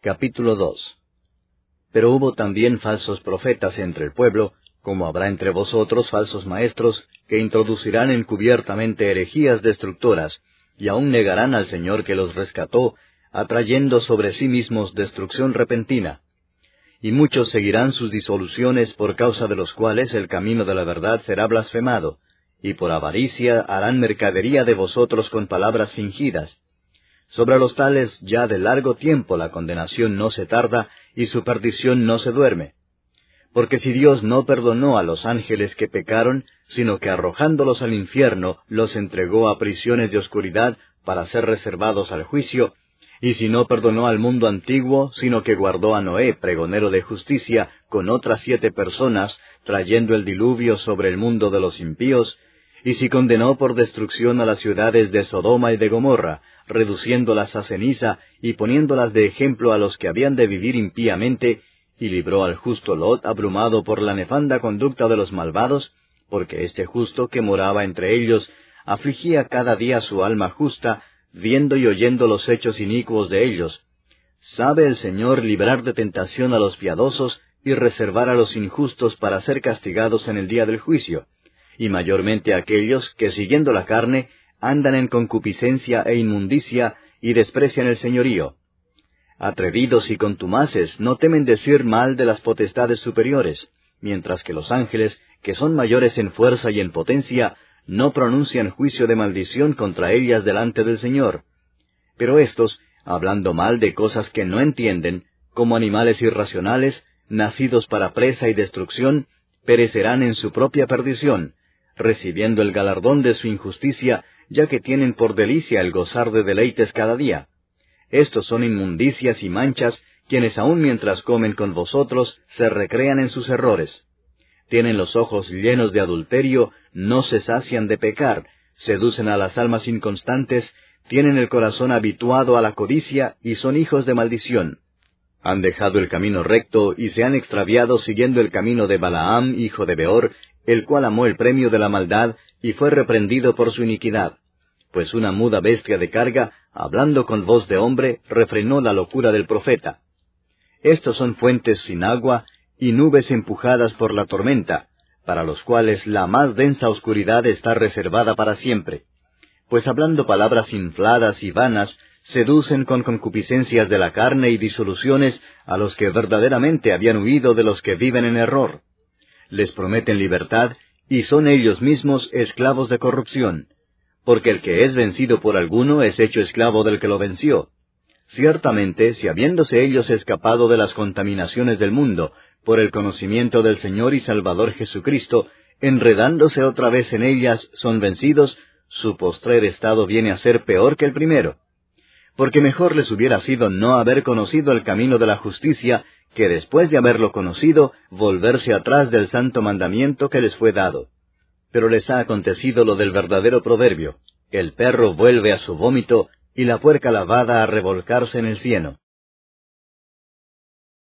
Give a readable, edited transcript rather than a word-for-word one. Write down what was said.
Capítulo 2. Pero hubo también falsos profetas entre el pueblo, como habrá entre vosotros falsos maestros, que introducirán encubiertamente herejías destructoras, y aún negarán al Señor que los rescató, atrayendo sobre sí mismos destrucción repentina. Y muchos seguirán sus disoluciones, por causa de los cuales el camino de la verdad será blasfemado, y por avaricia harán mercadería de vosotros con palabras fingidas. Sobre los tales ya de largo tiempo la condenación no se tarda, y su perdición no se duerme. Porque si Dios no perdonó a los ángeles que pecaron, sino que arrojándolos al infierno los entregó a prisiones de oscuridad para ser reservados al juicio, y si no perdonó al mundo antiguo, sino que guardó a Noé, pregonero de justicia, con otras 7 personas, trayendo el diluvio sobre el mundo de los impíos, y si condenó por destrucción a las ciudades de Sodoma y de Gomorra, reduciéndolas a ceniza y poniéndolas de ejemplo a los que habían de vivir impíamente, y libró al justo Lot abrumado por la nefanda conducta de los malvados, porque este justo que moraba entre ellos afligía cada día su alma justa, viendo y oyendo los hechos inicuos de ellos. Sabe el Señor librar de tentación a los piadosos y reservar a los injustos para ser castigados en el día del juicio, y mayormente a aquellos que siguiendo la carne andan en concupiscencia e inmundicia y desprecian el señorío. Atrevidos y contumaces no temen decir mal de las potestades superiores, mientras que los ángeles, que son mayores en fuerza y en potencia, no pronuncian juicio de maldición contra ellas delante del Señor. Pero éstos, hablando mal de cosas que no entienden, como animales irracionales, nacidos para presa y destrucción, perecerán en su propia perdición, recibiendo el galardón de su injusticia, ya que tienen por delicia el gozar de deleites cada día. Estos son inmundicias y manchas, quienes aun mientras comen con vosotros, se recrean en sus errores. Tienen los ojos llenos de adulterio, no se sacian de pecar, seducen a las almas inconstantes, tienen el corazón habituado a la codicia y son hijos de maldición. Han dejado el camino recto y se han extraviado siguiendo el camino de Balaam, hijo de Beor, el cual amó el premio de la maldad y fue reprendido por su iniquidad. Pues una muda bestia de carga, hablando con voz de hombre, refrenó la locura del profeta. Estos son fuentes sin agua y nubes empujadas por la tormenta, para los cuales la más densa oscuridad está reservada para siempre. Pues hablando palabras infladas y vanas, seducen con concupiscencias de la carne y disoluciones a los que verdaderamente habían huido de los que viven en error. Les prometen libertad, y son ellos mismos esclavos de corrupción. Porque el que es vencido por alguno es hecho esclavo del que lo venció. Ciertamente, si habiéndose ellos escapado de las contaminaciones del mundo, por el conocimiento del Señor y Salvador Jesucristo, enredándose otra vez en ellas, son vencidos, su postrer estado viene a ser peor que el primero. Porque mejor les hubiera sido no haber conocido el camino de la justicia, que después de haberlo conocido, volverse atrás del santo mandamiento que les fue dado. Pero les ha acontecido lo del verdadero proverbio: el perro vuelve a su vómito, y la puerca lavada a revolcarse en el cieno.